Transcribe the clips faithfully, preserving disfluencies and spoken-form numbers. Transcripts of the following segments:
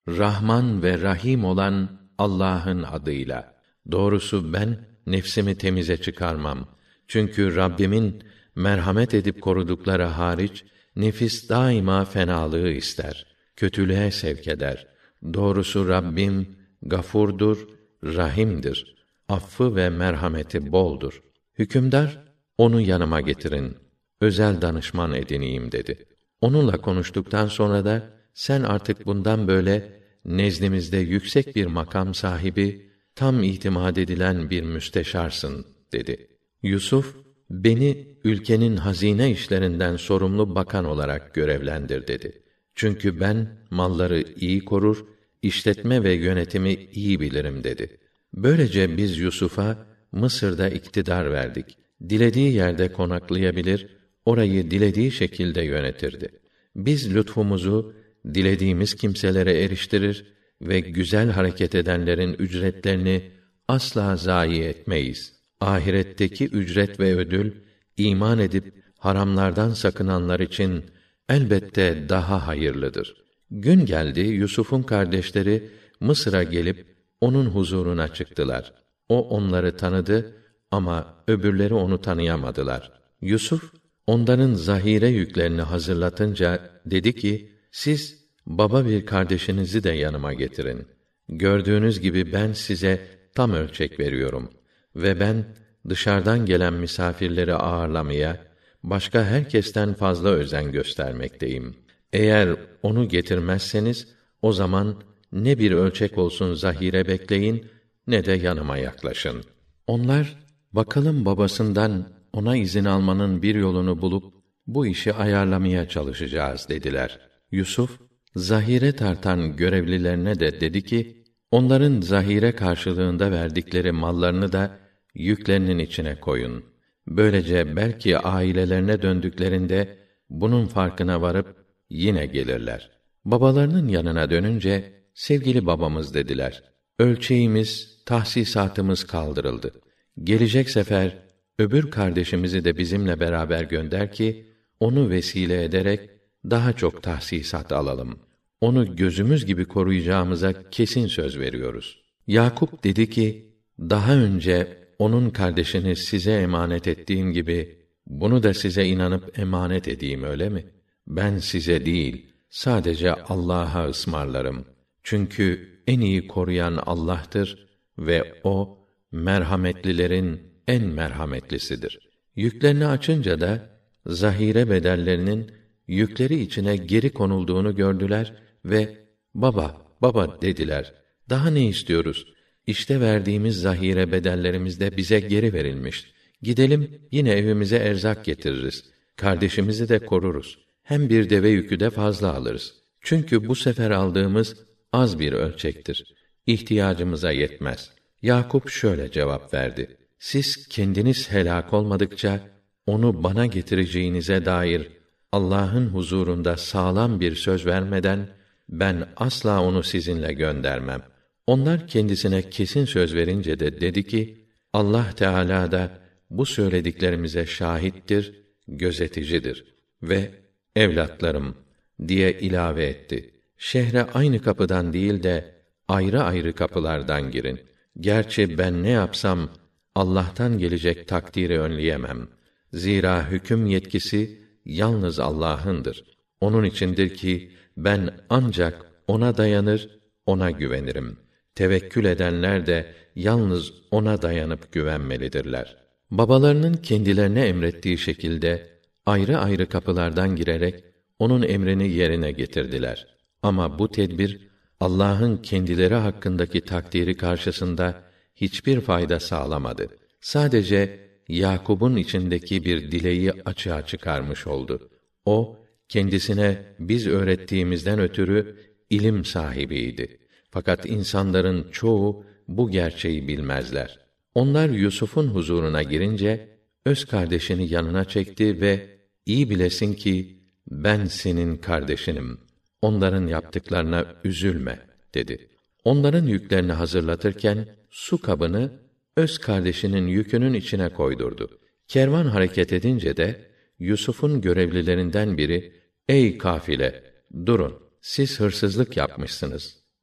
Rahman ve Rahim olan Allah'ın adıyla. Doğrusu ben nefsimi temize çıkarmam. Çünkü Rabbimin merhamet edip korudukları hariç nefis daima fenalığı ister, kötülüğe sevk eder. Doğrusu Rabbim gafurdur, rahimdir. Affı ve merhameti boldur. Hükümdar, onu yanıma getirin, özel danışman edineyim dedi. Onunla konuştuktan sonra da, sen artık bundan böyle nezdimizde yüksek bir makam sahibi, tam itimat edilen bir müsteşarsın dedi. Yusuf, beni ülkenin hazine işlerinden sorumlu bakan olarak görevlendir dedi. Çünkü ben malları iyi korur, işletme ve yönetimi iyi bilirim dedi. Böylece biz Yusuf'a Mısır'da iktidar verdik. Dilediği yerde konaklayabilir, orayı dilediği şekilde yönetirdi. Biz lütfumuzu dilediğimiz kimselere eriştirir ve güzel hareket edenlerin ücretlerini asla zayi etmeyiz. Ahiretteki ücret ve ödül, iman edip haramlardan sakınanlar için elbette daha hayırlıdır. Gün geldi, Yusuf'un kardeşleri Mısır'a gelip onun huzuruna çıktılar. O onları tanıdı ama öbürleri onu tanıyamadılar. Yusuf onların zahire yüklerini hazırlatınca dedi ki: siz baba bir kardeşinizi de yanıma getirin. Gördüğünüz gibi ben size tam ölçek veriyorum ve ben dışarıdan gelen misafirleri ağırlamaya başka herkesten fazla özen göstermekteyim. Eğer onu getirmezseniz o zaman ne bir ölçek olsun zahire bekleyin ne de yanıma yaklaşın. Onlar bakalım babasından ona izin almanın bir yolunu bulup bu işi ayarlamaya çalışacağız dediler. Yusuf zahire tartan görevlilerine de dedi ki, onların zahire karşılığında verdikleri mallarını da yüklerinin içine koyun. Böylece belki ailelerine döndüklerinde bunun farkına varıp yine gelirler. Babalarının yanına dönünce, sevgili babamız dediler, ölçeğimiz, tahsisatımız kaldırıldı. Gelecek sefer öbür kardeşimizi de bizimle beraber gönder ki onu vesile ederek daha çok tahsisat alalım. Onu gözümüz gibi koruyacağımıza kesin söz veriyoruz. Yakup dedi ki, daha önce onun kardeşini size emanet ettiğim gibi bunu da size inanıp emanet edeyim, öyle mi? Ben size değil, sadece Allah'a ısmarlarım. Çünkü en iyi koruyan Allah'tır ve o merhametlilerin en merhametlisidir. Yüklerini açınca da zahire bedellerinin yükleri içine geri konulduğunu gördüler ve baba, baba dediler. Daha ne istiyoruz? İşte verdiğimiz zahire bedellerimiz de bize geri verilmiş. Gidelim yine evimize erzak getiririz. Kardeşimizi de koruruz. Hem bir deve yükü de fazla alırız. Çünkü bu sefer aldığımız az bir ölçektir. İhtiyacımıza yetmez. Yakup şöyle cevap verdi: siz kendiniz helak olmadıkça onu bana getireceğinize dair Allah'ın huzurunda sağlam bir söz vermeden ben asla onu sizinle göndermem. Onlar kendisine kesin söz verince de dedi ki, Allah Teâlâ da bu söylediklerimize şahittir, gözeticidir ve evlatlarım diye ilave etti. Şehre aynı kapıdan değil de ayrı ayrı kapılardan girin. Gerçi ben ne yapsam Allah'tan gelecek takdiri önleyemem. Zira hüküm yetkisi yalnız Allah'ındır. Onun içindir ki ben ancak ona dayanır, ona güvenirim. Tevekkül edenler de yalnız ona dayanıp güvenmelidirler. Babalarının kendilerine emrettiği şekilde ayrı ayrı kapılardan girerek onun emrini yerine getirdiler. Ama bu tedbir Allah'ın kendileri hakkındaki takdiri karşısında hiçbir fayda sağlamadı. Sadece Yakub'un içindeki bir dileği açığa çıkarmış oldu. O kendisine biz öğrettiğimizden ötürü ilim sahibiydi. Fakat insanların çoğu bu gerçeği bilmezler. Onlar Yusuf'un huzuruna girince öz kardeşini yanına çekti ve iyi bilesin ki ben senin kardeşinim. Onların yaptıklarına üzülme dedi. Onların yüklerini hazırlatırken su kabını öz kardeşinin yükünün içine koydurdu. Kervan hareket edince de Yusuf'un görevlilerinden biri, ey kafile, durun, siz hırsızlık yapmışsınız.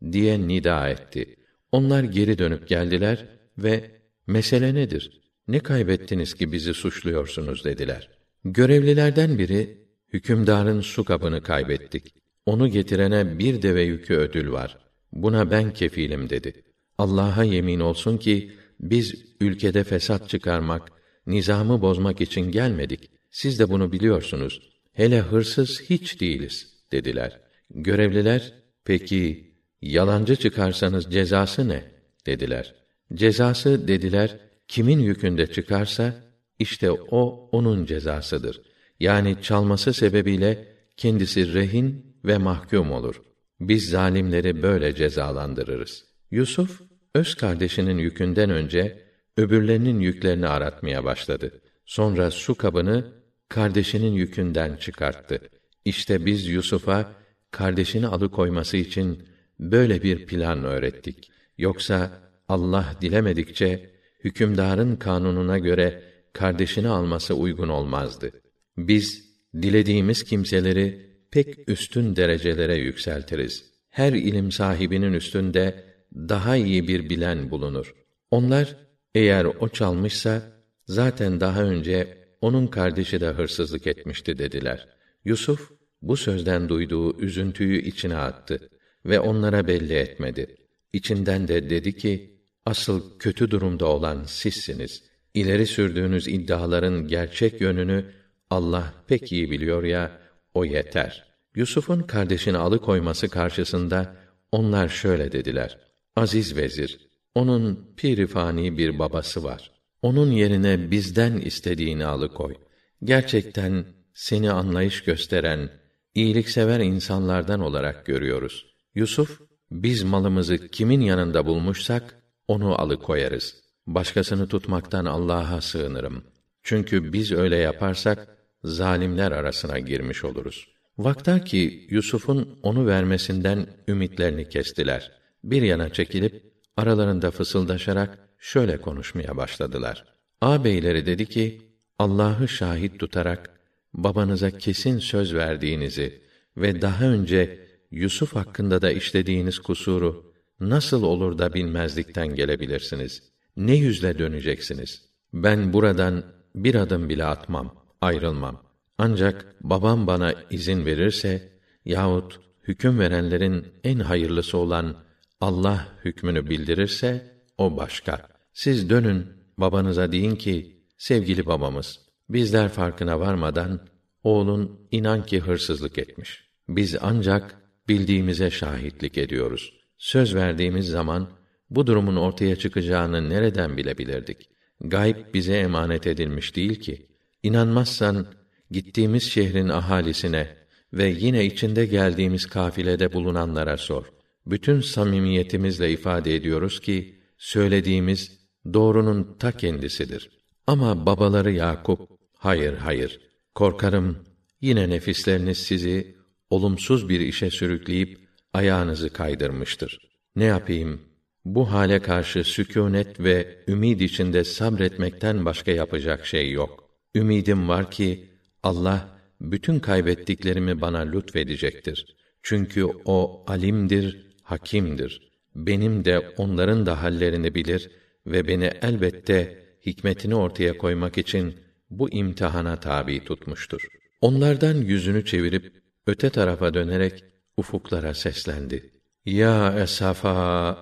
diye nida etti. Onlar geri dönüp geldiler ve mesele nedir? Ne kaybettiniz ki bizi suçluyorsunuz dediler. Görevlilerden biri, hükümdarın su kabını kaybettik. Onu getirene bir deve yükü ödül var. Buna ben kefilim dedi. Allah'a yemin olsun ki biz ülkede fesat çıkarmak, nizamı bozmak için gelmedik. Siz de bunu biliyorsunuz. Hele hırsız hiç değiliz dediler. Görevliler, peki yalancı çıkarsanız cezası ne? dediler. Cezası dediler, kimin yükünde çıkarsa işte o onun cezasıdır. Yani çalması sebebiyle kendisi rehin ve mahkum olur. Biz zalimleri böyle cezalandırırız. Yusuf öz kardeşinin yükünden önce öbürlerinin yüklerini aratmaya başladı. Sonra su kabını kardeşinin yükünden çıkarttı. İşte biz Yusuf'a kardeşini alıkoyması için böyle bir plan öğrettik. Yoksa Allah dilemedikçe hükümdarın kanununa göre kardeşini alması uygun olmazdı. Biz dilediğimiz kimseleri pek üstün derecelere yükseltiriz. Her ilim sahibinin üstünde daha iyi bir bilen bulunur. Onlar eğer o çalmışsa zaten daha önce onun kardeşi de hırsızlık etmişti dediler. Yusuf bu sözden duyduğu üzüntüyü içine attı ve onlara belli etmedi. İçinden de dedi ki, asıl kötü durumda olan sizsiniz. İleri sürdüğünüz iddiaların gerçek yönünü Allah pek iyi biliyor ya, o yeter. Yusuf'un kardeşini alıkoyması karşısında onlar şöyle dediler: Aziz vezir, onun pirifani bir babası var. Onun yerine bizden istediğini alıkoy. Gerçekten seni anlayış gösteren, iyiliksever insanlardan olarak görüyoruz. Yusuf, biz malımızı kimin yanında bulmuşsak onu alıkoyarız. Başkasını tutmaktan Allah'a sığınırım. Çünkü biz öyle yaparsak zalimler arasına girmiş oluruz. Vakta ki Yusuf'un onu vermesinden ümitlerini kestiler. Bir yana çekilip aralarında fısıldaşarak şöyle konuşmaya başladılar. Ağabeyleri dedi ki, Allah'ı şahit tutarak babanıza kesin söz verdiğinizi ve daha önce Yusuf hakkında da işlediğiniz kusuru nasıl olur da bilmezlikten gelebilirsiniz? Ne yüzle döneceksiniz? Ben buradan bir adım bile atmam, ayrılmam. Ancak babam bana izin verirse yahut hüküm verenlerin en hayırlısı olan Allah hükmünü bildirirse o başka. Siz dönün babanıza deyin ki, sevgili babamız, bizler farkına varmadan oğlun inan ki hırsızlık etmiş. Biz ancak bildiğimize şahitlik ediyoruz. Söz verdiğimiz zaman bu durumun ortaya çıkacağını nereden bilebilirdik? Gayb bize emanet edilmiş değil ki. İnanmazsan gittiğimiz şehrin ahalisine ve yine içinde geldiğimiz kafilede bulunanlara sor. Bütün samimiyetimizle ifade ediyoruz ki söylediğimiz doğrunun ta kendisidir. Ama babaları Yakup, hayır hayır, korkarım yine nefisleriniz sizi olumsuz bir işe sürükleyip ayağınızı kaydırmıştır. Ne yapayım? Bu hale karşı sükûnet ve ümid içinde sabretmekten başka yapacak şey yok. Ümidim var ki Allah bütün kaybettiklerimi bana lütfedecektir. Çünkü o alimdir, hakimdir. Benim de onların da hallerini bilir ve beni elbette hikmetini ortaya koymak için bu imtihana tabi tutmuştur. Onlardan yüzünü çevirip öte tarafa dönerek ufuklara seslendi. Ya esafa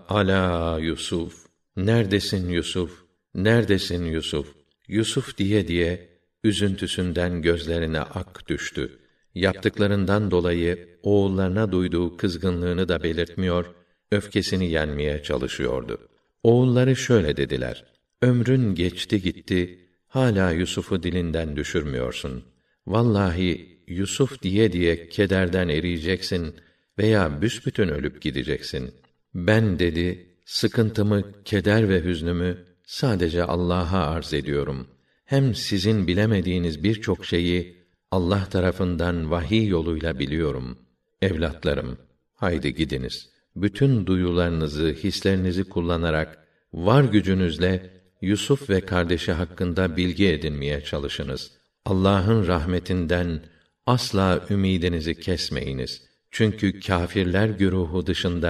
ala Yusuf. Neredesin Yusuf? Neredesin Yusuf? Yusuf diye diye üzüntüsünden gözlerine ak düştü. Yaptıklarından dolayı oğullarına duyduğu kızgınlığını da belirtmiyor, öfkesini yenmeye çalışıyordu. Oğulları şöyle dediler: Ömrün geçti gitti, hala Yusuf'u dilinden düşürmüyorsun. Vallahi Yusuf diye diye kederden eriyeceksin veya büsbütün ölüp gideceksin. Ben dedi, sıkıntımı, keder ve hüznümü sadece Allah'a arz ediyorum. Hem sizin bilemediğiniz birçok şeyi Allah tarafından vahiy yoluyla biliyorum. Evlatlarım, haydi gidiniz. Bütün duyularınızı, hislerinizi kullanarak var gücünüzle Yusuf ve kardeşi hakkında bilgi edinmeye çalışınız. Allah'ın rahmetinden asla ümidinizi kesmeyiniz. Çünkü kâfirler güruhu dışında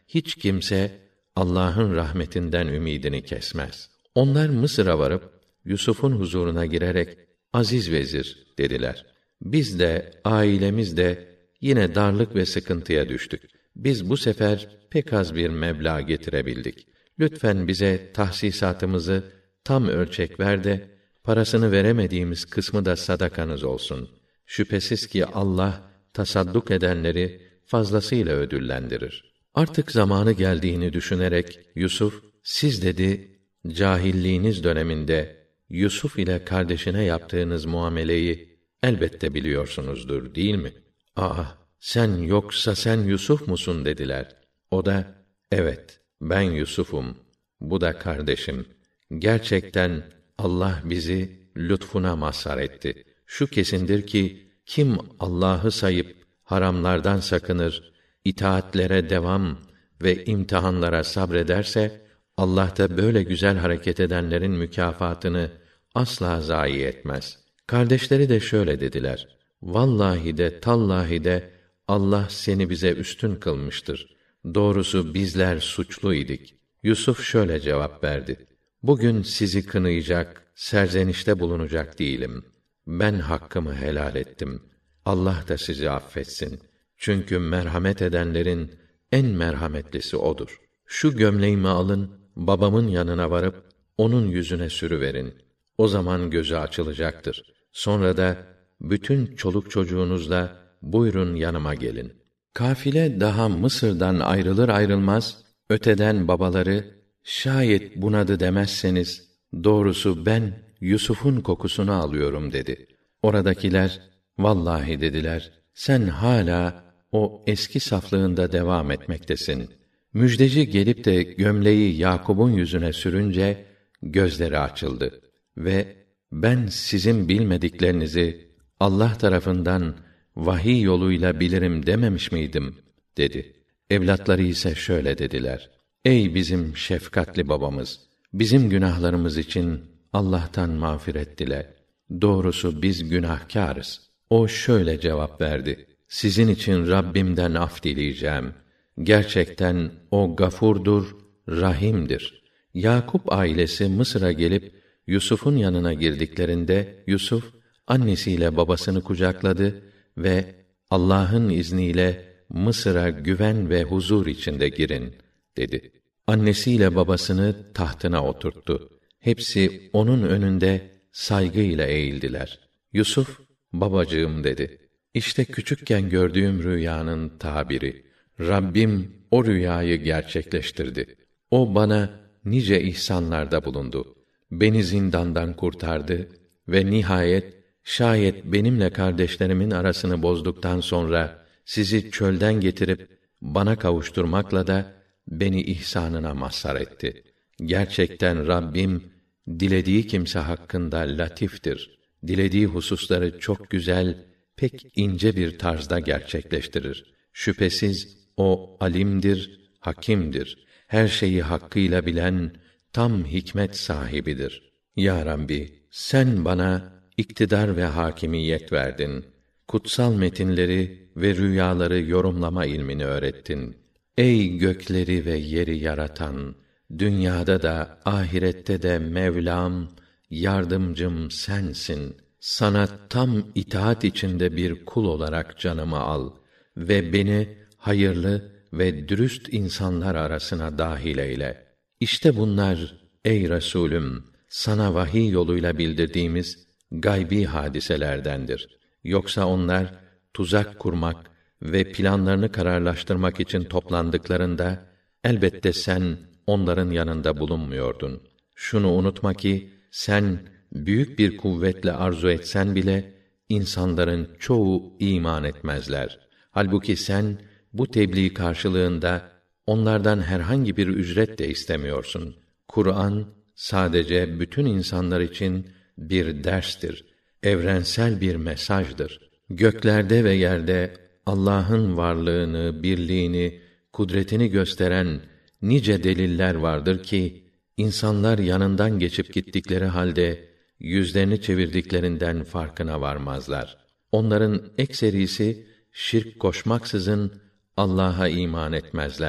hiç kimse Allah'ın rahmetinden ümidini kesmez. Onlar Mısır'a varıp Yusuf'un huzuruna girerek aziz vezir dediler. Biz de ailemiz de yine darlık ve sıkıntıya düştük. Biz bu sefer pek az bir meblağ getirebildik. Lütfen bize tahsisatımızı tam ölçek ver de parasını veremediğimiz kısmı da sadakanız olsun. Şüphesiz ki Allah tasadduk edenleri fazlasıyla ödüllendirir. Artık zamanı geldiğini düşünerek Yusuf, siz dedi, cahilliğiniz döneminde Yusuf ile kardeşine yaptığınız muameleyi elbette biliyorsunuzdur, değil mi? Aa, sen yoksa sen Yusuf musun dediler. O da, evet, ben Yusuf'um, bu da kardeşim. Gerçekten Allah bizi lütfuna mazhar etti. Şu kesindir ki, kim Allah'ı sayıp haramlardan sakınır, itaatlere devam ve imtihanlara sabrederse, Allah da böyle güzel hareket edenlerin mükafatını asla zayi etmez. Kardeşleri de şöyle dediler: Vallahi de tallahi de Allah seni bize üstün kılmıştır. Doğrusu bizler suçlu idik. Yusuf şöyle cevap verdi: Bugün sizi kınayacak, serzenişte bulunacak değilim. Ben hakkımı helal ettim. Allah da sizi affetsin. Çünkü merhamet edenlerin en merhametlisi odur. Şu gömleğimi alın, babamın yanına varıp onun yüzüne sürüverin. O zaman gözü açılacaktır. Sonra da bütün çoluk çocuğunuzla buyurun yanıma gelin. Kafile daha Mısır'dan ayrılır ayrılmaz öteden babaları, şayet bunadı demezseniz doğrusu ben Yusuf'un kokusunu alıyorum dedi. Oradakiler vallahi dediler, sen hala o eski saflığında devam etmektesin. Müjdeci gelip de gömleği Yakub'un yüzüne sürünce gözleri açıldı ve ben sizin bilmediklerinizi Allah tarafından vahiy yoluyla bilirim dememiş miydim dedi. Evlatları ise şöyle dediler: Ey bizim şefkatli babamız, bizim günahlarımız için Allah'tan mağfiret dile. Doğrusu biz günahkârız. O şöyle cevap verdi: Sizin için Rabbimden af dileyeceğim. Gerçekten o gafurdur, rahimdir. Yakup ailesi Mısır'a gelip Yusuf'un yanına girdiklerinde Yusuf annesiyle babasını kucakladı ve Allah'ın izniyle Mısır'a güven ve huzur içinde girin dedi. Annesiyle babasını tahtına oturttu. Hepsi onun önünde saygıyla eğildiler. Yusuf, babacığım dedi. İşte küçükken gördüğüm rüyanın tabiri. Rabbim o rüyayı gerçekleştirdi. O bana nice ihsanlarda bulundu. Beni zindandan kurtardı ve nihayet şayet benimle kardeşlerimin arasını bozduktan sonra sizi çölden getirip bana kavuşturmakla da beni ihsanına mazhar etti. Gerçekten Rabbim dilediği kimse hakkında latiftir. Dilediği hususları çok güzel, pek ince bir tarzda gerçekleştirir. Şüphesiz o alimdir, hakimdir. Her şeyi hakkıyla bilen tam hikmet sahibidir. Ya Rabbi, sen bana iktidar ve hakimiyet verdin. Kutsal metinleri ve rüyaları yorumlama ilmini öğrettin. Ey gökleri ve yeri yaratan, dünyada da ahirette de Mevlam, yardımcım sensin. Sana tam itaat içinde bir kul olarak canımı al ve beni hayırlı ve dürüst insanlar arasına dâhil eyle. İşte bunlar ey Resulüm, sana vahiy yoluyla bildirdiğimiz gaybi hadiselerdendir. Yoksa onlar tuzak kurmak ve planlarını kararlaştırmak için toplandıklarında elbette sen onların yanında bulunmuyordun. Şunu unutma ki sen büyük bir kuvvetle arzu etsen bile insanların çoğu iman etmezler. Halbuki sen bu tebliğ karşılığında onlardan herhangi bir ücret de istemiyorsun. Kur'an sadece bütün insanlar için bir derstir, evrensel bir mesajdır. Göklerde ve yerde Allah'ın varlığını, birliğini, kudretini gösteren nice deliller vardır ki insanlar yanından geçip gittikleri halde yüzlerini çevirdiklerinden farkına varmazlar. Onların ekserisi şirk koşmaksızın Allah'a iman etmezler.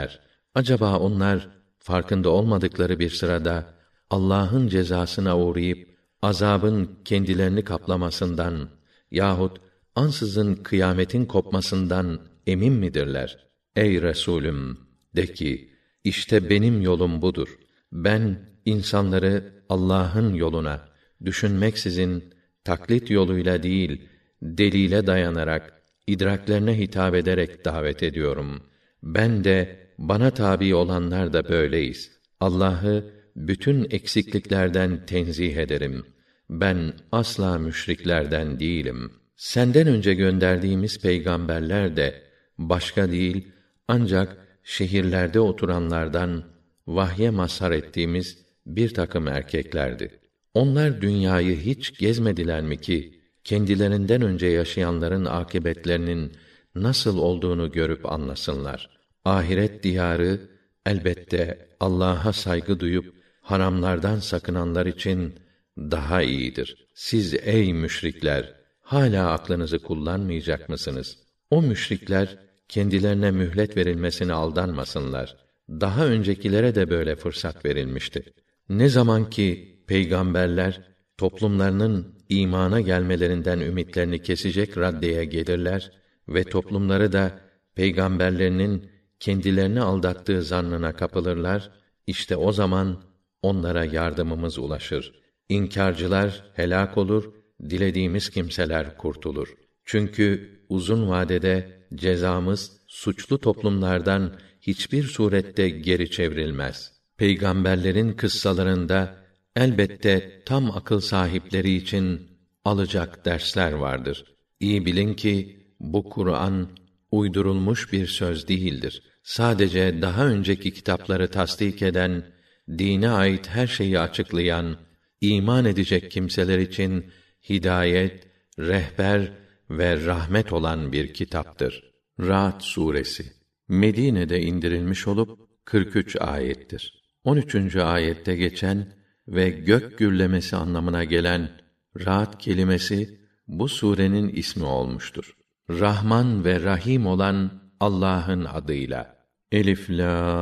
Acaba onlar farkında olmadıkları bir sırada Allah'ın cezasına uğrayıp azabın kendilerini kaplamasından yahut ansızın kıyametin kopmasından emin midirler? Ey Resulüm, de ki, işte benim yolum budur. Ben insanları Allah'ın yoluna düşünmeksizin taklit yoluyla değil, delile dayanarak, idraklerine hitap ederek davet ediyorum. Ben de bana tabi olanlar da böyleyiz. Allah'ı bütün eksikliklerden tenzih ederim. Ben asla müşriklerden değilim. Senden önce gönderdiğimiz peygamberler de başka değil, ancak şehirlerde oturanlardan vahye mazhar ettiğimiz bir takım erkeklerdi. Onlar dünyayı hiç gezmediler mi ki kendilerinden önce yaşayanların akıbetlerinin nasıl olduğunu görüp anlasınlar. Ahiret diyarı elbette Allah'a saygı duyup haramlardan sakınanlar için daha iyidir. Siz ey müşrikler, hala aklınızı kullanmayacak mısınız? O müşrikler kendilerine mühlet verilmesine aldanmasınlar. Daha öncekilere de böyle fırsat verilmişti. Ne zaman ki peygamberler toplumlarının imana gelmelerinden ümitlerini kesecek raddeye gelirler ve toplumları da peygamberlerinin kendilerini aldattığı zannına kapılırlar, işte o zaman onlara yardımımız ulaşır. İnkârcılar helak olur, dilediğimiz kimseler kurtulur. Çünkü uzun vadede cezamız suçlu toplumlardan hiçbir surette geri çevrilmez. Peygamberlerin kıssalarında elbette tam akıl sahipleri için alacak dersler vardır. İyi bilin ki bu Kur'an uydurulmuş bir söz değildir. Sadece daha önceki kitapları tasdik eden, dine ait her şeyi açıklayan, iman edecek kimseler için hidayet, rehber ve rahmet olan bir kitaptır. Ra'd suresi Medine'de indirilmiş olup kırk üç ayettir. on üçüncü ayette geçen ve gök gürlemesi anlamına gelen Ra'd kelimesi bu surenin ismi olmuştur. Rahman ve Rahim olan Allah'ın adıyla. Elif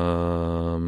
lam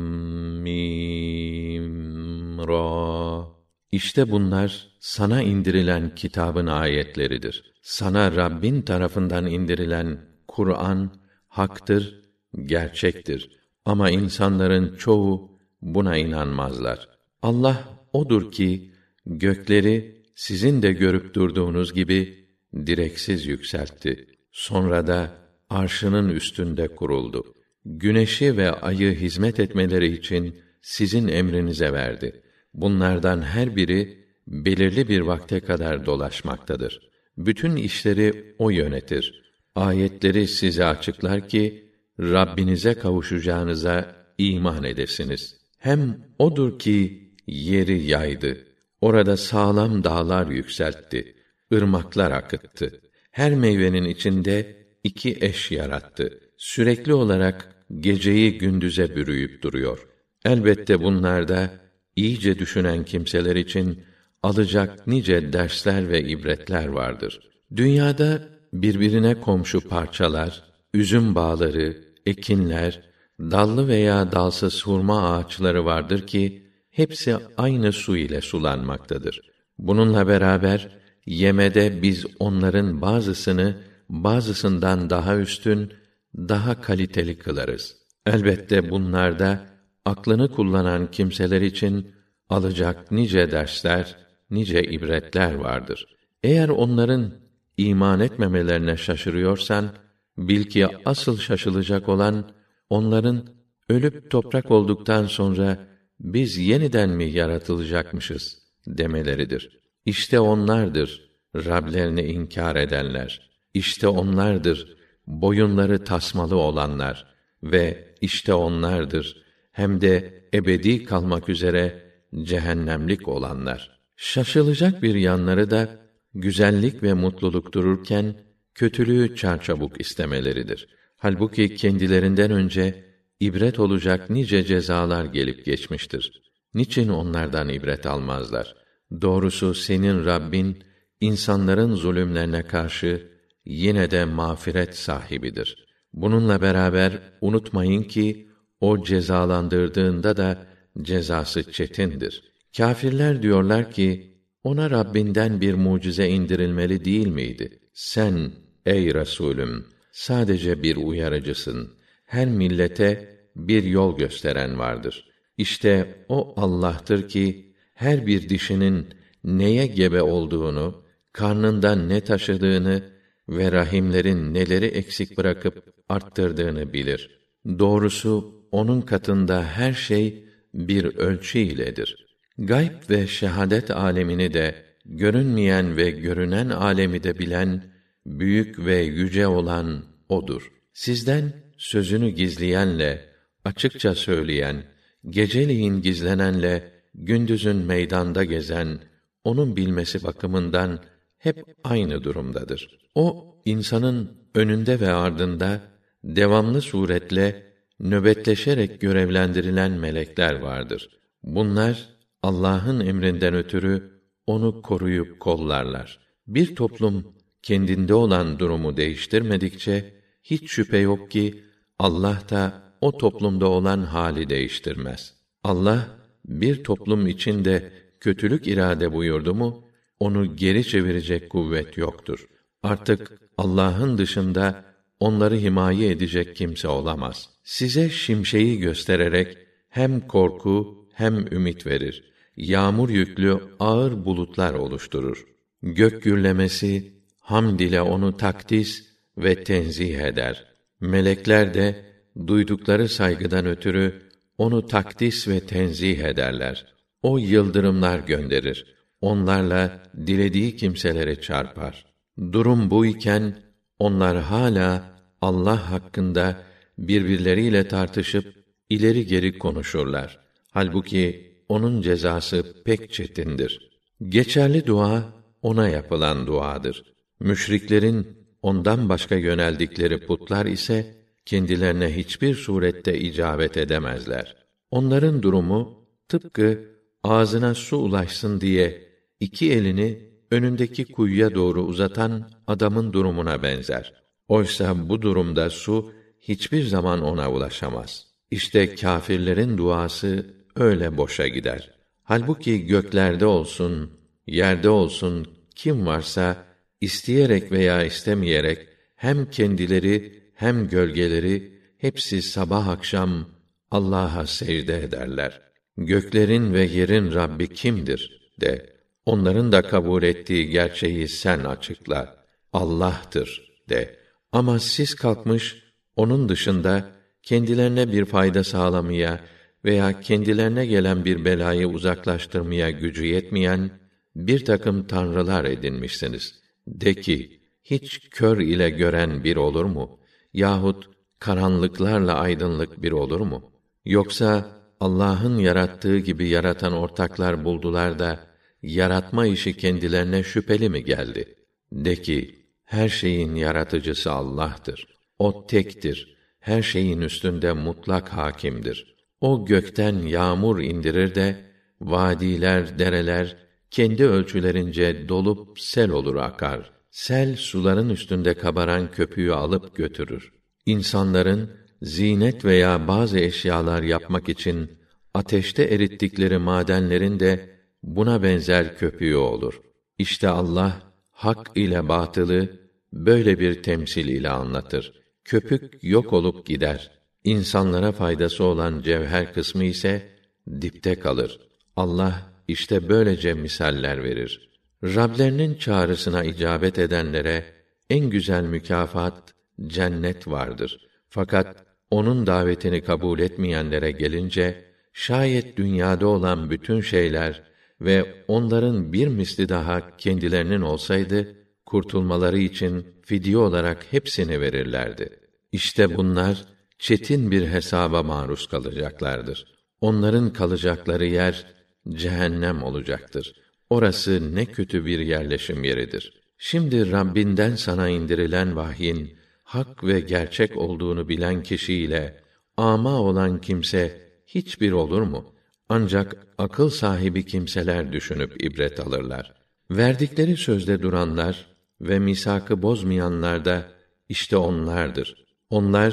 mim ra. İşte bunlar sana indirilen kitabın ayetleridir. Sana Rabbin tarafından indirilen Kur'an haktır, gerçektir. Ama insanların çoğu buna inanmazlar. Allah odur ki gökleri sizin de görüp durduğunuz gibi direksiz yükseltti. Sonra da arşının üstünde kuruldu. Güneşi ve ayı hizmet etmeleri için sizin emrinize verdi. Bunlardan her biri belirli bir vakte kadar dolaşmaktadır. Bütün işleri o yönetir. Ayetleri size açıklar ki Rabbinize kavuşacağınıza iman edesiniz. Hem odur ki yeri yaydı. Orada sağlam dağlar yükseltti. Irmaklar akıttı. Her meyvenin içinde iki eş yarattı. Sürekli olarak geceyi gündüze bürüyüp duruyor. Elbette bunlarda iyice düşünen kimseler için alacak nice dersler ve ibretler vardır. Dünyada birbirine komşu parçalar, üzüm bağları, ekinler, dallı veya dalsız hurma ağaçları vardır ki hepsi aynı su ile sulanmaktadır. Bununla beraber yemede biz onların bazısını bazısından daha üstün, daha kaliteli kılarız. Elbette bunlarda aklını kullanan kimseler için alacak nice dersler, nice ibretler vardır. Eğer onların iman etmemelerine şaşırıyorsan, bil ki asıl şaşılacak olan onların ölüp toprak olduktan sonra biz yeniden mi yaratılacakmışız demeleridir. İşte onlardır Rablerini inkar edenler. İşte onlardır boyunları tasmalı olanlar ve işte onlardır hem de ebedi kalmak üzere cehennemlik olanlar. Şaşılacak bir yanları da güzellik ve mutluluk dururken kötülüğü çarçabuk istemeleridir. Halbuki kendilerinden önce ibret olacak nice cezalar gelip geçmiştir. Niçin onlardan ibret almazlar? Doğrusu senin Rabbin insanların zulümlerine karşı yine de mağfiret sahibidir. Bununla beraber unutmayın ki O cezalandırdığında da cezası çetindir. Kâfirler diyorlar ki, ona Rabbinden bir mucize indirilmeli değil miydi? Sen ey Resulüm sadece bir uyarıcısın. Her millete bir yol gösteren vardır. İşte o Allah'tır ki her bir dişinin neye gebe olduğunu, karnından ne taşıdığını ve rahimlerin neleri eksik bırakıp arttırdığını bilir. Doğrusu onun katında her şey bir ölçü iledir. Gayb ve şehadet alemini de, görünmeyen ve görünen alemi de bilen, büyük ve yüce olan odur. Sizden sözünü gizleyenle, açıkça söyleyen, geceliğin gizlenenle, gündüzün meydanda gezen, onun bilmesi bakımından hep aynı durumdadır. O, insanın önünde ve ardında, devamlı suretle, nöbetleşerek görevlendirilen melekler vardır. Bunlar, Allah'ın emrinden ötürü, onu koruyup kollarlar. Bir toplum, kendinde olan durumu değiştirmedikçe, hiç şüphe yok ki, Allah da, o toplumda olan hali değiştirmez. Allah, bir toplum içinde kötülük irade buyurdu mu, onu geri çevirecek kuvvet yoktur. Artık Allah'ın dışında onları himaye edecek kimse olamaz. Size şimşeği göstererek hem korku hem ümit verir. Yağmur yüklü ağır bulutlar oluşturur. Gök gürlemesi hamd ile onu takdis ve tenzih eder. Melekler de duydukları saygıdan ötürü onu takdis ve tenzih ederler. O yıldırımlar gönderir. Onlarla dilediği kimselere çarpar. Durum bu iken onlar hala Allah hakkında birbirleriyle tartışıp ileri geri konuşurlar. Halbuki onun cezası pek çetindir. Geçerli dua ona yapılan duadır. Müşriklerin ondan başka yöneldikleri putlar ise kendilerine hiçbir surette icabet edemezler. Onların durumu tıpkı ağzına su ulaşsın diye iki elini önündeki kuyuya doğru uzatan adamın durumuna benzer. Oysa bu durumda su hiçbir zaman ona ulaşamaz. İşte kâfirlerin duası öyle boşa gider. Halbuki göklerde olsun, yerde olsun kim varsa isteyerek veya istemeyerek hem kendileri hem gölgeleri hepsi sabah akşam Allah'a secde ederler. Göklerin ve yerin Rabbi kimdir de, onların da kabul ettiği gerçeği sen açıkla. Allah'tır de. Ama siz kalkmış onun dışında kendilerine bir fayda sağlamaya veya kendilerine gelen bir belayı uzaklaştırmaya gücü yetmeyen bir takım tanrılar edinmişsiniz. De ki, hiç kör ile gören bir olur mu? Yahut karanlıklarla aydınlık bir olur mu? Yoksa Allah'ın yarattığı gibi yaratan ortaklar buldular da yaratma işi kendilerine şüpheli mi geldi? De ki, her şeyin yaratıcısı Allah'tır. O tektir. Her şeyin üstünde mutlak hakimdir. O gökten yağmur indirir de vadiler, dereler kendi ölçülerince dolup sel olur akar. Sel suların üstünde kabaran köpüğü alıp götürür. İnsanların zinet veya bazı eşyalar yapmak için ateşte erittikleri madenlerin de buna benzer köpüğü olur. İşte Allah hak ile batılı böyle bir temsil ile anlatır. Köpük yok olup gider. İnsanlara faydası olan cevher kısmı ise dipte kalır. Allah işte böylece misaller verir. Rablerinin çağrısına icabet edenlere en güzel mükafat cennet vardır. Fakat onun davetini kabul etmeyenlere gelince şayet dünyada olan bütün şeyler ve onların bir misli daha kendilerinin olsaydı kurtulmaları için fidye olarak hepsini verirlerdi. İşte bunlar çetin bir hesaba maruz kalacaklardır. Onların kalacakları yer cehennem olacaktır. Orası ne kötü bir yerleşim yeridir. Şimdi Rabbinden sana indirilen vahyin hak ve gerçek olduğunu bilen kişiyle âmâ olan kimse hiçbir olur mu? Ancak akıl sahibi kimseler düşünüp ibret alırlar. Verdikleri sözde duranlar ve misakı bozmayanlar da işte onlardır. Onlar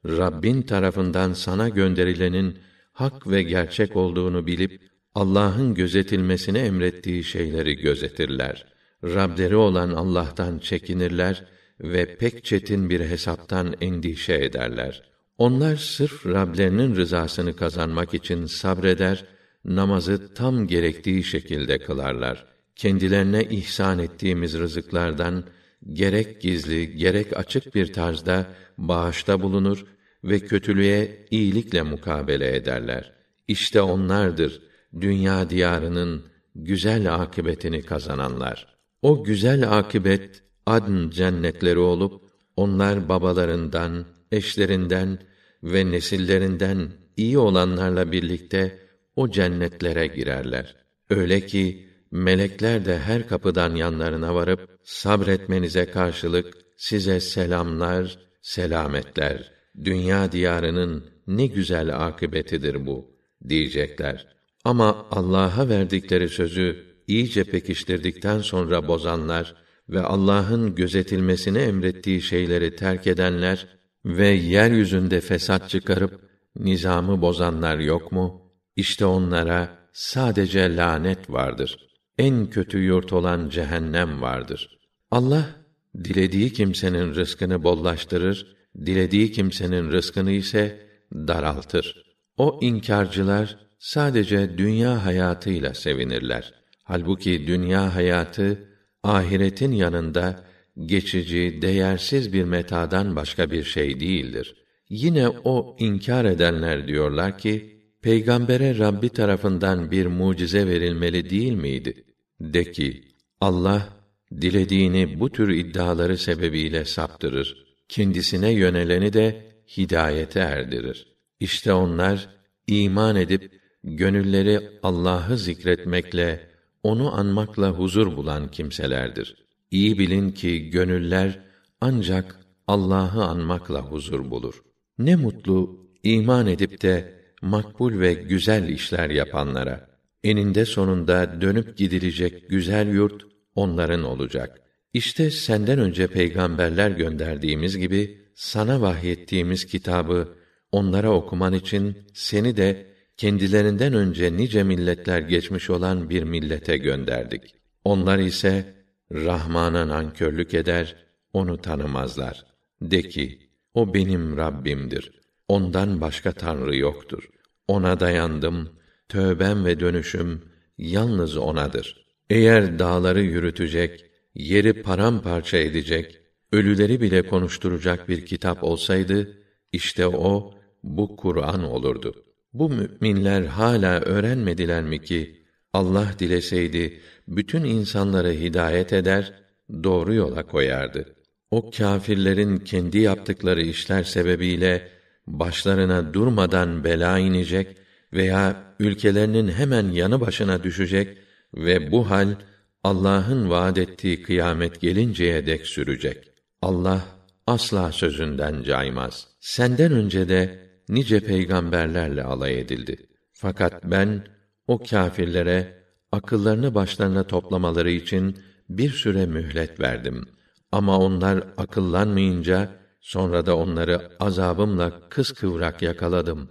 Rabbin tarafından sana gönderilenin hak ve gerçek olduğunu bilip Allah'ın gözetilmesini emrettiği şeyleri gözetirler. Rableri olan Allah'tan çekinirler ve pek çetin bir hesaptan endişe ederler. Onlar sırf Rablerinin rızasını kazanmak için sabreder, namazı tam gerektiği şekilde kılarlar. Kendilerine ihsan ettiğimiz rızıklardan gerek gizli, gerek açık bir tarzda bağışta bulunur ve kötülüğe iyilikle mukabele ederler. İşte onlardır dünya diyarının güzel akıbetini kazananlar. O güzel akıbet adn cennetleri olup onlar babalarından, eşlerinden ve nesillerinden iyi olanlarla birlikte o cennetlere girerler. Öyle ki melekler de her kapıdan yanlarına varıp sabretmenize karşılık size selamlar, selametler. Dünya diyarının ne güzel akıbetidir bu diyecekler. Ama Allah'a verdikleri sözü iyice pekiştirdikten sonra bozanlar ve Allah'ın gözetilmesini emrettiği şeyleri terk edenler ve yeryüzünde fesat çıkarıp nizamı bozanlar yok mu? İşte onlara sadece lanet vardır. En kötü yurt olan cehennem vardır. Allah dilediği kimsenin rızkını bollaştırır, dilediği kimsenin rızkını ise daraltır. O inkârcılar sadece dünya hayatıyla sevinirler. Halbuki dünya hayatı ahiretin yanında geçici, değersiz bir metadan başka bir şey değildir. Yine o inkar edenler diyorlar ki, peygambere Rabbi tarafından bir mucize verilmeli değil miydi? De ki, Allah dilediğini bu tür iddiaları sebebiyle saptırır. Kendisine yöneleni de hidayete erdirir. İşte onlar iman edip gönülleri Allah'ı zikretmekle, onu anmakla huzur bulan kimselerdir. İyi bilin ki gönüller ancak Allah'ı anmakla huzur bulur. Ne mutlu iman edip de makbul ve güzel işler yapanlara. Eninde sonunda dönüp gidilecek güzel yurt onların olacak. İşte senden önce peygamberler gönderdiğimiz gibi sana vahyettiğimiz kitabı onlara okuman için seni de kendilerinden önce nice milletler geçmiş olan bir millete gönderdik. Onlar ise Rahman'a nankörlük eder, onu tanımazlar. De ki, o benim Rabbimdir. Ondan başka tanrı yoktur. Ona dayandım, tövbem ve dönüşüm yalnız O'nadır. Eğer dağları yürütecek, yeri paramparça edecek, ölüleri bile konuşturacak bir kitap olsaydı, işte o, bu Kur'an olurdu. Bu müminler hala öğrenmediler mi ki, Allah dileseydi, bütün insanları hidayet eder, doğru yola koyardı. O kâfirlerin kendi yaptıkları işler sebebiyle, başlarına durmadan bela inecek veya ülkelerinin hemen yanı başına düşecek ve bu hal, Allah'ın vaad ettiği kıyamet gelinceye dek sürecek. Allah, asla sözünden caymaz. Senden önce de, nice peygamberlerle alay edildi. Fakat ben, o kâfirlere, akıllarını başlarına toplamaları için, bir süre mühlet verdim. Ama onlar akıllanmayınca, sonra da onları azabımla kıskıvrak yakaladım.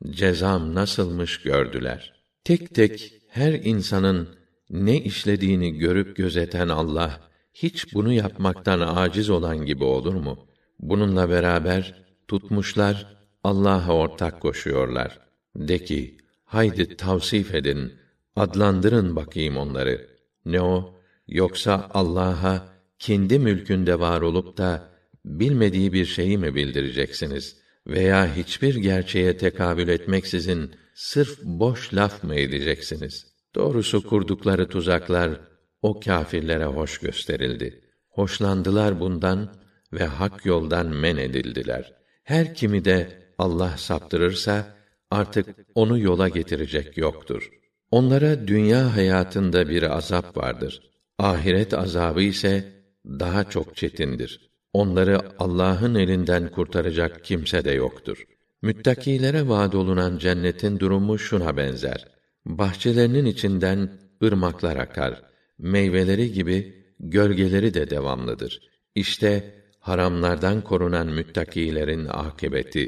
Cezam nasılmış gördüler. Tek tek, her insanın, ne işlediğini görüp gözeten Allah, hiç bunu yapmaktan âciz olan gibi olur mu? Bununla beraber, tutmuşlar, Allah'a ortak koşuyorlar. De ki, haydi tavsif edin, adlandırın bakayım onları. Ne o? Yoksa Allah'a, kendi mülkünde var olup da, bilmediği bir şeyi mi bildireceksiniz? Veya hiçbir gerçeğe tekabül etmeksizin, sırf boş laf mı edeceksiniz? Doğrusu kurdukları tuzaklar, o kâfirlere hoş gösterildi. Hoşlandılar bundan ve hak yoldan men edildiler. Her kimi de Allah saptırırsa, artık onu yola getirecek yoktur. Onlara dünya hayatında bir azap vardır. Ahiret azabı ise daha çok çetindir. Onları Allah'ın elinden kurtaracak kimse de yoktur. Müttakilere vaad olunan cennetin durumu şuna benzer. Bahçelerinin içinden ırmaklar akar. Meyveleri gibi gölgeleri de devamlıdır. İşte haramlardan korunan müttakilerin akıbeti.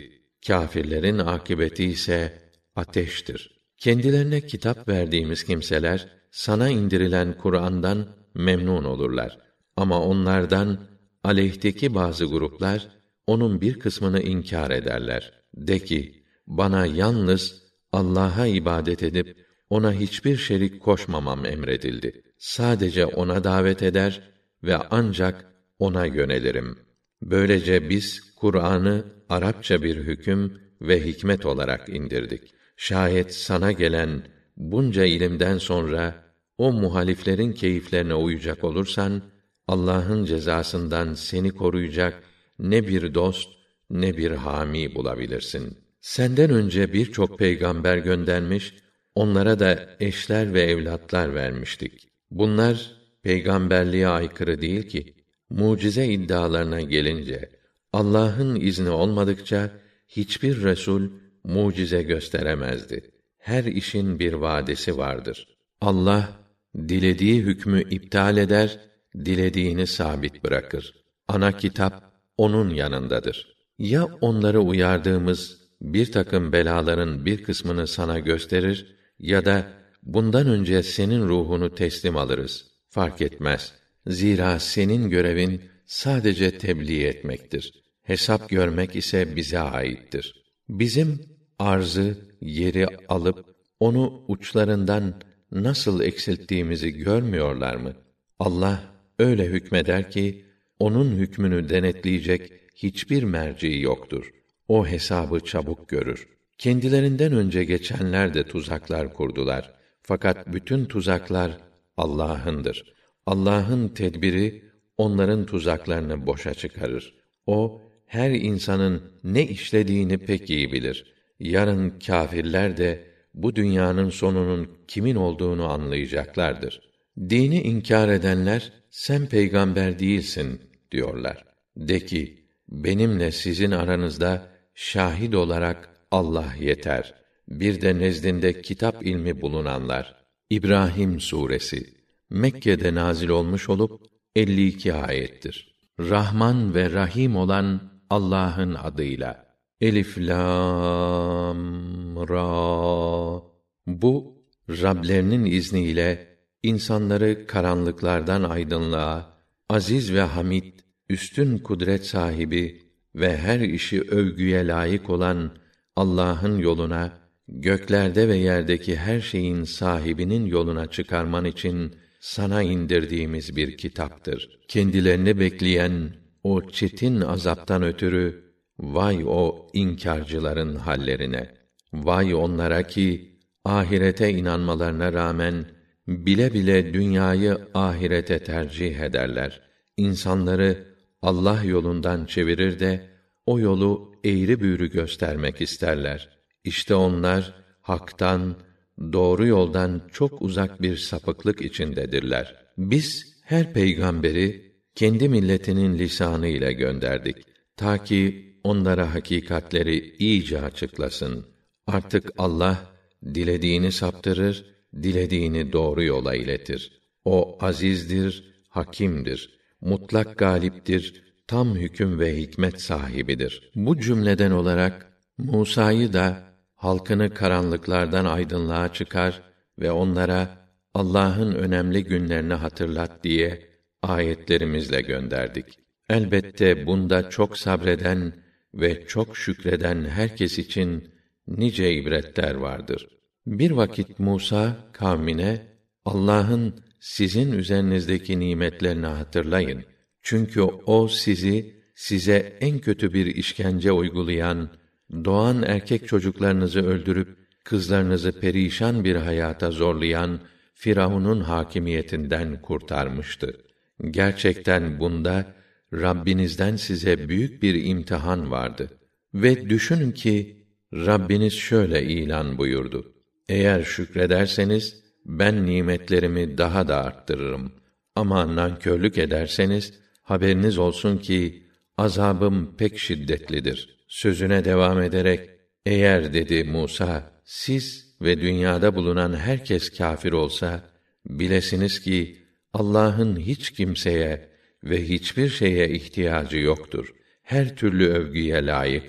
Kâfirlerin akıbeti ise ateştir. Kendilerine kitap verdiğimiz kimseler sana indirilen Kur'an'dan memnun olurlar. Ama onlardan aleyhteki bazı gruplar onun bir kısmını inkar ederler. De ki, bana yalnız Allah'a ibadet edip ona hiçbir şerik koşmamam emredildi. Sadece ona davet eder ve ancak ona yönelirim. Böylece biz Kur'an'ı Arapça bir hüküm ve hikmet olarak indirdik. Şayet sana gelen bunca ilimden sonra o muhaliflerin keyiflerine uyacak olursan, Allah'ın cezasından seni koruyacak ne bir dost ne bir hâmi bulabilirsin. Senden önce birçok peygamber göndermiş, onlara da eşler ve evlatlar vermiştik. Bunlar peygamberliğe aykırı değil ki. Mucize iddialarına gelince, Allah'ın izni olmadıkça hiçbir resul mucize gösteremezdi. Her işin bir vadesi vardır. Allah dilediği hükmü iptal eder, dilediğini sabit bırakır. Ana kitap onun yanındadır. Ya onları uyardığımız bir takım belaların bir kısmını sana gösterir ya da bundan önce senin ruhunu teslim alırız. Fark etmez. Zira senin görevin sadece tebliğ etmektir. Hesap görmek ise bize aittir. Bizim arzı, yeri alıp onu uçlarından nasıl eksilttiğimizi görmüyorlar mı? Allah öyle hükmeder ki onun hükmünü denetleyecek hiçbir merci yoktur. O hesabı çabuk görür. Kendilerinden önce geçenler de tuzaklar kurdular. Fakat bütün tuzaklar Allah'ındır. Allah'ın tedbiri onların tuzaklarını boşa çıkarır. O her insanın ne işlediğini pek iyi bilir. Yarın kâfirler de bu dünyanın sonunun kimin olduğunu anlayacaklardır. Dini inkar edenler sen peygamber değilsin diyorlar. De ki, benimle sizin aranızda şahit olarak Allah yeter. Bir de nezdinde kitap ilmi bulunanlar. İbrahim suresi Mekke'de nazil olmuş olup elli iki ayettir. Rahman ve Rahim olan Allah'ın adıyla. Elif lam ra. Bu Rablerinin izniyle insanları karanlıklardan aydınlığa, aziz ve hamid, üstün kudret sahibi ve her işi övgüye layık olan Allah'ın yoluna, göklerde ve yerdeki her şeyin sahibinin yoluna çıkarman için sana indirdiğimiz bir kitaptır. Kendilerini bekleyen o çetin azaptan ötürü vay o inkârcıların hallerine. Vay onlara ki ahirete inanmalarına rağmen bile bile dünyayı ahirete tercih ederler. İnsanları Allah yolundan çevirir de o yolu eğri büğrü göstermek isterler. İşte onlar haktan, doğru yoldan çok uzak bir sapıklık içindedirler. Biz her peygamberi kendi milletinin lisanı ile gönderdik ta ki onlara hakikatleri iyice açıklasın. Artık Allah dilediğini saptırır, dilediğini doğru yola iletir. O azizdir, hakimdir, mutlak galiptir, tam hüküm ve hikmet sahibidir. Bu cümleden olarak Musa'yı da halkını karanlıklardan aydınlığa çıkar ve onlara Allah'ın önemli günlerini hatırlat diye ayetlerimizle gönderdik. Elbette bunda çok sabreden ve çok şükreden herkes için nice ibretler vardır. Bir vakit Musa kavmine Allah'ın sizin üzerinizdeki nimetlerini hatırlayın. Çünkü o sizi size en kötü bir işkence uygulayan, doğan erkek çocuklarınızı öldürüp kızlarınızı perişan bir hayata zorlayan Firavun'un hakimiyetinden kurtarmıştı. Gerçekten bunda Rabbinizden size büyük bir imtihan vardı. Ve düşünün ki Rabbiniz şöyle ilan buyurdu: Eğer şükrederseniz ben nimetlerimi daha da arttırırım. Ama nankörlük ederseniz haberiniz olsun ki azabım pek şiddetlidir. Sözüne devam ederek eğer dedi Musa, siz ve dünyada bulunan herkes kâfir olsa bilesiniz ki Allah'ın hiç kimseye ve hiçbir şeye ihtiyacı yoktur. Her türlü övgüye layıktır.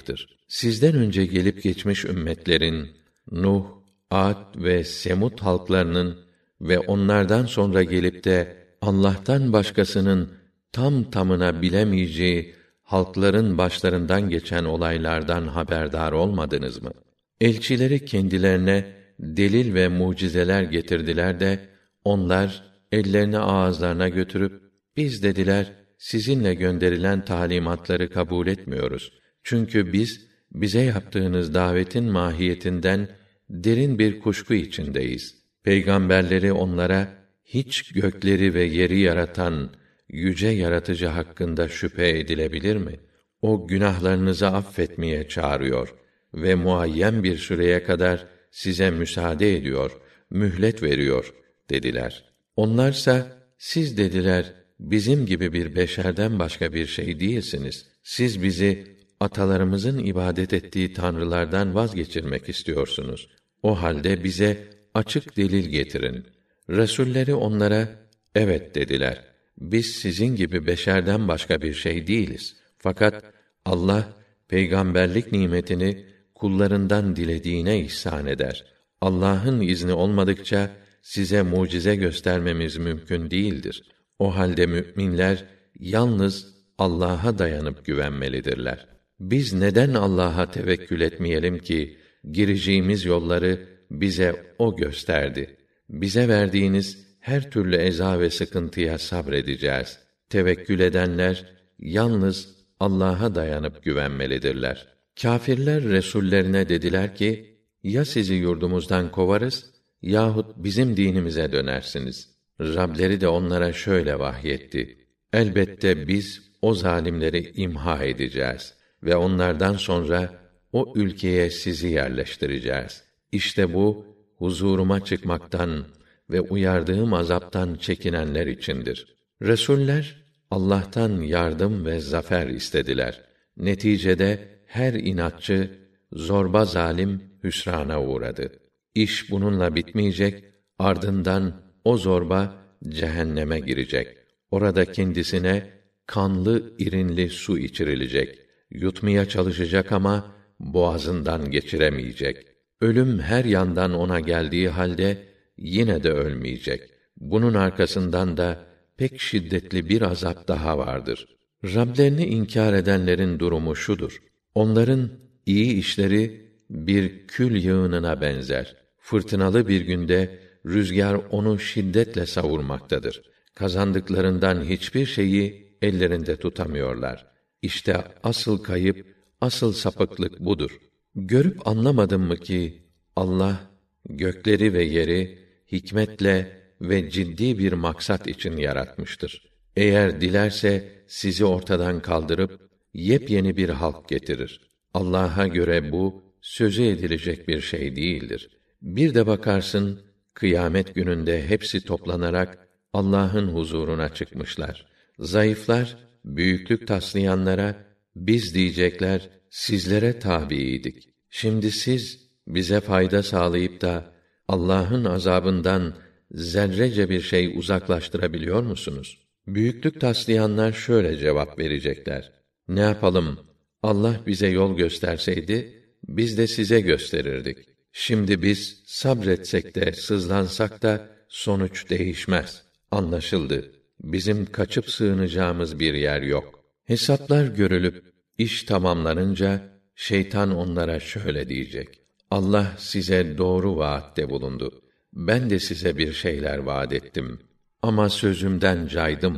Sizden önce gelip geçmiş ümmetlerin, Nuh, Ad ve Semud halklarının ve onlardan sonra gelip de Allah'tan başkasının tam tamına bilemeyeceği halkların başlarından geçen olaylardan haberdar olmadınız mı? Elçileri kendilerine delil ve mucizeler getirdiler de onlar ellerini ağızlarına götürüp biz dediler sizinle gönderilen talimatları kabul etmiyoruz. Çünkü biz bize yaptığınız davetin mahiyetinden derin bir kuşku içindeyiz. Peygamberleri onlara hiç gökleri ve yeri yaratan yüce yaratıcı hakkında şüphe edilebilir mi? O günahlarınızı affetmeye çağırıyor ve muayyen bir süreye kadar size müsaade ediyor, mühlet veriyor dediler. Onlarsa siz dediler bizim gibi bir beşerden başka bir şey değilsiniz. Siz bizi atalarımızın ibadet ettiği tanrılardan vazgeçirmek istiyorsunuz. O halde bize açık delil getirin. Resulleri onlara evet dediler. Biz sizin gibi beşerden başka bir şey değiliz. Fakat Allah peygamberlik nimetini kullarından dilediğine ihsan eder. Allah'ın izni olmadıkça size mucize göstermemiz mümkün değildir. O halde müminler yalnız Allah'a dayanıp güvenmelidirler. Biz neden Allah'a tevekkül etmeyelim ki gireceğimiz yolları bize o gösterdi. Bize verdiğiniz her türlü eza ve sıkıntıya sabredeceğiz. Tevekkül edenler yalnız Allah'a dayanıp güvenmelidirler. Kâfirler resullerine dediler ki: Ya sizi yurdumuzdan kovarız yahut bizim dinimize dönersiniz. Rableri de onlara şöyle vahyetti: Elbette biz o zalimleri imha edeceğiz ve onlardan sonra o ülkeye sizi yerleştireceğiz. İşte bu huzuruma çıkmaktan ve uyardığım azaptan çekinenler içindir. Resuller Allah'tan yardım ve zafer istediler. Neticede her inatçı, zorba zalim hüsrana uğradı. İş bununla bitmeyecek, ardından o zorba cehenneme girecek. Orada kendisine kanlı irinli su içirilecek. Yutmaya çalışacak ama boğazından geçiremeyecek. Ölüm her yandan ona geldiği halde yine de ölmeyecek. Bunun arkasından da pek şiddetli bir azap daha vardır. Rablerini inkar edenlerin durumu şudur: onların iyi işleri bir kül yığınına benzer. Fırtınalı bir günde rüzgar onu şiddetle savurmaktadır. Kazandıklarından hiçbir şeyi ellerinde tutamıyorlar. İşte asıl kayıp, asıl sapıklık budur. Görüp anlamadın mı ki Allah gökleri ve yeri hikmetle ve ciddi bir maksat için yaratmıştır. Eğer dilerse sizi ortadan kaldırıp yepyeni bir halk getirir. Allah'a göre bu sözü edilecek bir şey değildir. Bir de bakarsın kıyamet gününde hepsi toplanarak Allah'ın huzuruna çıkmışlar. Zayıflar büyüklük taslayanlara biz diyecekler sizlere tabiydik. Şimdi siz bize fayda sağlayıp da Allah'ın azabından zerrece bir şey uzaklaştırabiliyor musunuz? Büyüklük taslayanlar şöyle cevap verecekler: Ne yapalım? Allah bize yol gösterseydi biz de size gösterirdik. Şimdi biz sabretsek de sızlansak da sonuç değişmez. Anlaşıldı. Bizim kaçıp sığınacağımız bir yer yok. Hesaplar görülüp iş tamamlanınca şeytan onlara şöyle diyecek: Allah size doğru vaatte bulundu. Ben de size bir şeyler vaat ettim. Ama sözümden caydım.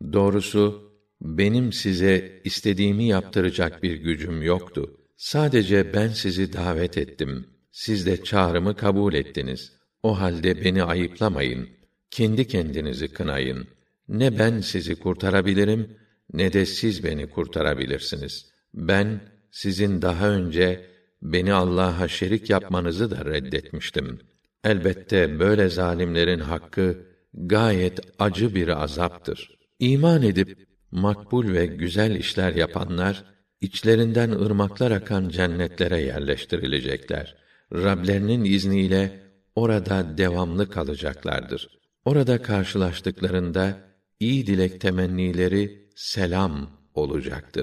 Doğrusu benim size istediğimi yaptıracak bir gücüm yoktu. Sadece ben sizi davet ettim. Siz de çağrımı kabul ettiniz. O halde beni ayıplamayın. Kendi kendinizi kınayın. Ne ben sizi kurtarabilirim, ne de siz beni kurtarabilirsiniz. Ben sizin daha önce beni Allah'a şerik yapmanızı da reddetmiştim. Elbette böyle zalimlerin hakkı gayet acı bir azaptır. İman edip makbul ve güzel işler yapanlar içlerinden ırmaklar akan cennetlere yerleştirilecekler. Rablerinin izniyle orada devamlı kalacaklardır. Orada karşılaştıklarında iyi dilek temennileri selam olacaktır.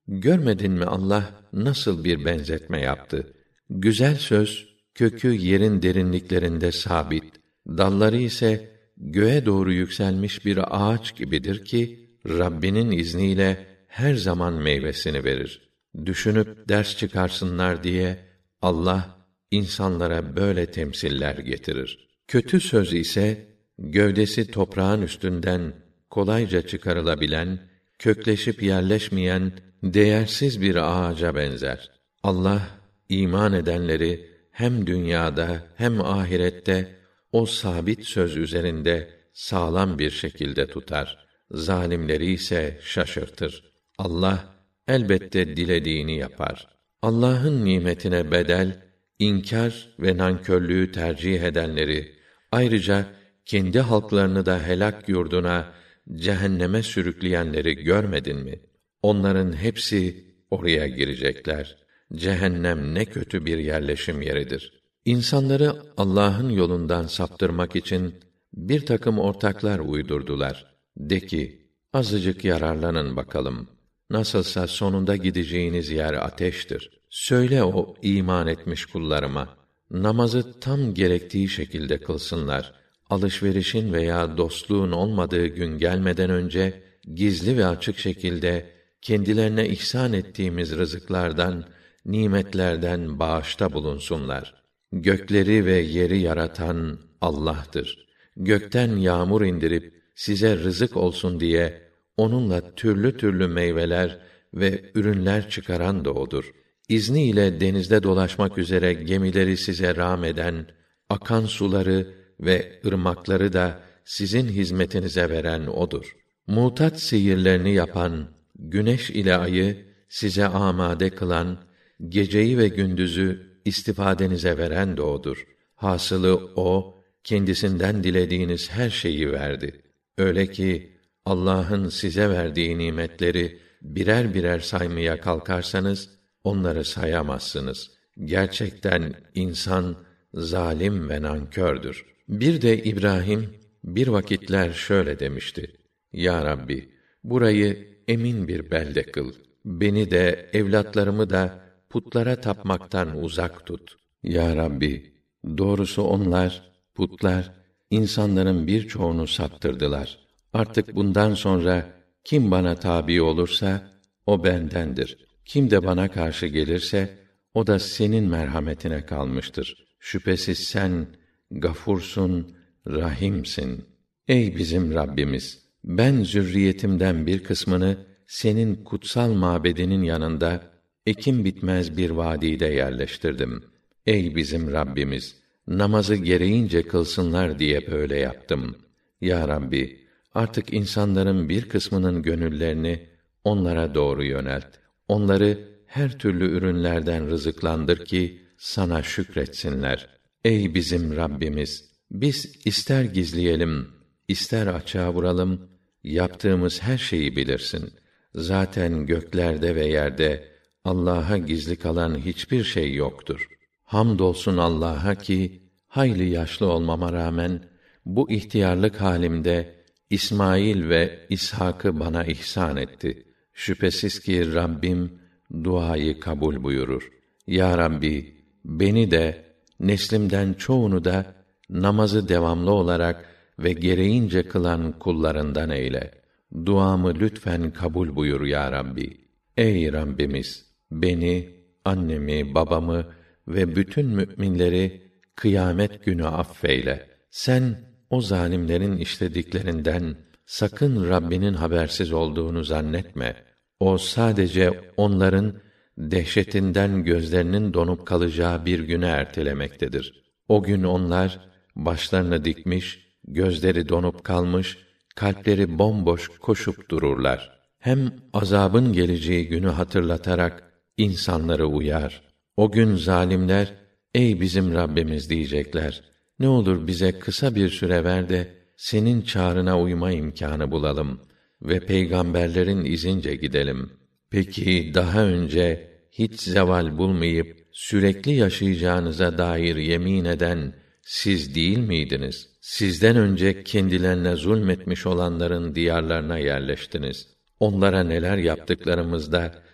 Görmedin mi Allah nasıl bir benzetme yaptı? Güzel söz, kökü yerin derinliklerinde sabit, dalları ise göğe doğru yükselmiş bir ağaç gibidir ki, Rabbinin izniyle her zaman meyvesini verir. Düşünüp ders çıkarsınlar diye, Allah, insanlara böyle temsiller getirir. Kötü söz ise, gövdesi toprağın üstünden kolayca çıkarılabilen, kökleşip yerleşmeyen, değersiz bir ağaca benzer. Allah, iman edenleri hem dünyada hem ahirette o sabit söz üzerinde sağlam bir şekilde tutar. Zalimleri ise şaşırtır. Allah elbette dilediğini yapar. Allah'ın nimetine bedel, inkar ve nankörlüğü tercih edenleri, ayrıca kendi halklarını da helak yurduna, cehenneme sürükleyenleri görmedin mi? Onların hepsi oraya girecekler. Cehennem ne kötü bir yerleşim yeridir. İnsanları Allah'ın yolundan saptırmak için bir takım ortaklar uydurdular. De ki, azıcık yararlanın bakalım. Nasılsa sonunda gideceğiniz yer ateştir. Söyle o iman etmiş kullarıma, namazı tam gerektiği şekilde kılsınlar. Alışverişin veya dostluğun olmadığı gün gelmeden önce, gizli ve açık şekilde kendilerine ihsan ettiğimiz rızıklardan, nimetlerden bağışta bulunsunlar. Gökleri ve yeri yaratan Allah'tır. Gökten yağmur indirip size rızık olsun diye onunla türlü türlü meyveler ve ürünler çıkaran da odur. İzniyle denizde dolaşmak üzere gemileri size rağm eden, akan suları ve ırmakları da sizin hizmetinize veren odur. Mutat sihirlerini yapan, güneş ile ayı size amade kılan, geceyi ve gündüzü istifadenize veren de odur. Hasılı o, kendisinden dilediğiniz her şeyi verdi. Öyle ki, Allah'ın size verdiği nimetleri birer birer saymaya kalkarsanız, onları sayamazsınız. Gerçekten insan, zalim ve nankördür. Bir de İbrahim, bir vakitler şöyle demişti: Ya Rabbi, burayı emin bir belde kıl. Beni de, evlatlarımı da putlara tapmaktan uzak tut. Ya Rabbi, doğrusu onlar, putlar, insanların birçoğunu saptırdılar. Artık bundan sonra kim bana tabi olursa o bendendir. Kim de bana karşı gelirse o da senin merhametine kalmıştır. Şüphesiz sen Gafursun, Rahimsin. Ey bizim Rabbimiz, ben zürriyetimden bir kısmını senin kutsal mabedinin yanında ekim bitmez bir vadide yerleştirdim. Ey bizim Rabbimiz, namazı gereğince kılsınlar diye böyle yaptım. Ya Rabbi, artık insanların bir kısmının gönüllerini onlara doğru yönelt. Onları her türlü ürünlerden rızıklandır ki sana şükretsinler. Ey bizim Rabbimiz, biz ister gizleyelim, ister açığa vuralım, yaptığımız her şeyi bilirsin. Zaten göklerde ve yerde Allah'a gizli kalan hiçbir şey yoktur. Hamdolsun Allah'a ki hayli yaşlı olmama rağmen bu ihtiyarlık halimde İsmail ve İshak'ı bana ihsan etti. Şüphesiz ki Rabbim duayı kabul buyurur. Ya Rabbi, beni de neslimden çoğunu da namazı devamlı olarak ve gereğince kılan kullarından eyle. Duamı lütfen kabul buyur ya Rabbi. Ey Rabbimiz, beni, annemi, babamı ve bütün müminleri kıyamet günü affeyle. Sen o zalimlerin işlediklerinden sakın Rabbinin habersiz olduğunu zannetme. O sadece onların dehşetinden gözlerinin donup kalacağı bir güne ertelemektedir. O gün onlar başlarını dikmiş, gözleri donup kalmış, kalpleri bomboş koşup dururlar. Hem azabın geleceği günü hatırlatarak insanları uyar. O gün zalimler, ey bizim Rabbimiz diyecekler. Ne olur bize kısa bir süre ver de senin çağrına uyma imkânı bulalım ve peygamberlerin izince gidelim. Peki daha önce hiç zeval bulmayıp sürekli yaşayacağınıza dair yemin eden siz değil miydiniz? Sizden önce kendilerine zulmetmiş olanların diyarlarına yerleştiniz. Onlara neler yaptıklarımızda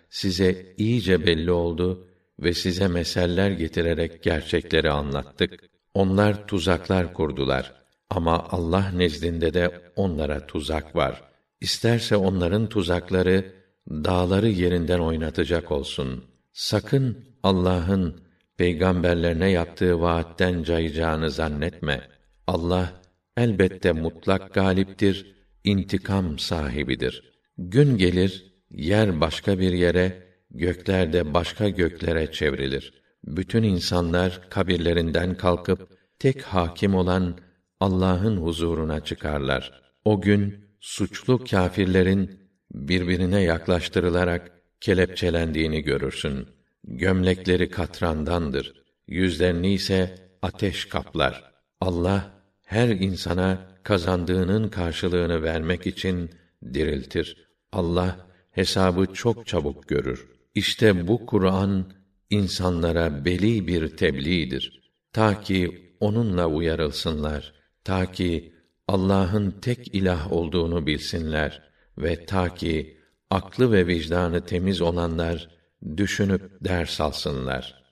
size iyice belli oldu ve size meseller getirerek gerçekleri anlattık. Onlar tuzaklar kurdular ama Allah nezdinde de onlara tuzak var. İsterse onların tuzakları dağları yerinden oynatacak olsun. Sakın Allah'ın peygamberlerine yaptığı vaatten cayacağını zannetme. Allah elbette mutlak galiptir, intikam sahibidir. Gün gelir, yer başka bir yere, gökler de başka göklere çevrilir. Bütün insanlar kabirlerinden kalkıp tek hakim olan Allah'ın huzuruna çıkarlar. O gün suçlu kâfirlerin birbirine yaklaştırılarak kelepçelendiğini görürsün. Gömlekleri katrandandır. Yüzlerini ise ateş kaplar. Allah her insana kazandığının karşılığını vermek için diriltir. Allah hesabı çok çabuk görür. İşte bu Kur'an insanlara beli bir tebliğdir. Ta ki onunla uyarılsınlar. Ta ki Allah'ın tek ilah olduğunu bilsinler ve ta ki aklı ve vicdanı temiz olanlar düşünüp ders alsınlar.